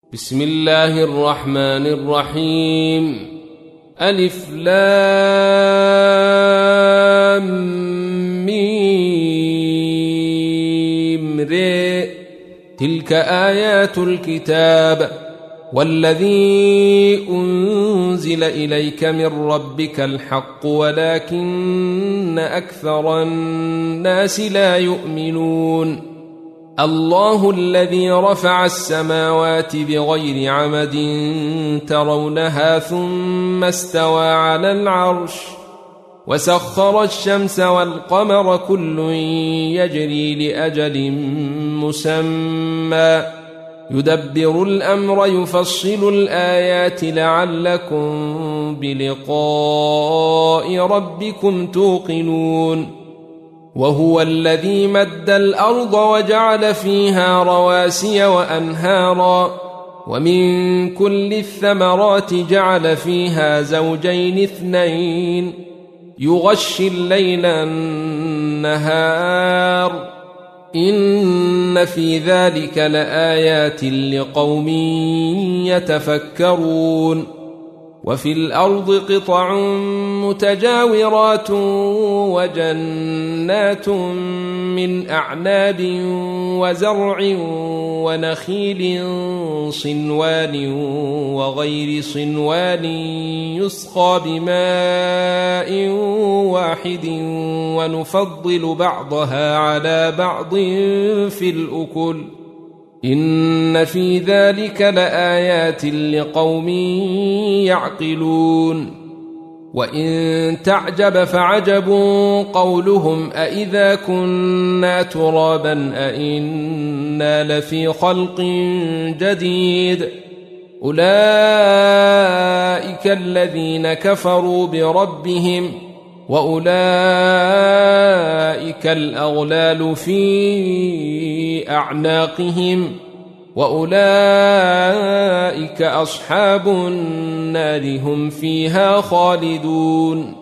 بسم الله الرحمن الرحيم. ألف لام ميم ر. تلك آيات الكتاب والذي أنزل إليك من ربك الحق ولكن أكثر الناس لا يؤمنون. الله الذي رفع السماوات بغير عمد ترونها ثم استوى على العرش وسخر الشمس والقمر كل يجري لأجل مسمى يدبر الأمر يفصل الآيات لعلكم بلقاء ربكم توقنون. وهو الذي مد الأرض وجعل فيها رواسي وأنهارا ومن كل الثمرات جعل فيها زوجين اثنين يغشي الليل النهار إن في ذلك لآيات لقوم يتفكرون. وفي الأرض قطع متجاورات وجنات من أعناب وزرع ونخيل صنوان وغير صنوان يسقى بماء واحد ونفضل بعضها على بعض في الأكل إن في ذلك لآيات لقوم يعقلون. وإن تعجب فعجب قولهم أإذا كنا ترابا أإنا لفي خلق جديد أولئك الذين كفروا بربهم وأولئك الأغلال في أعناقهم وأولئك أصحاب النار هم فيها خالدون.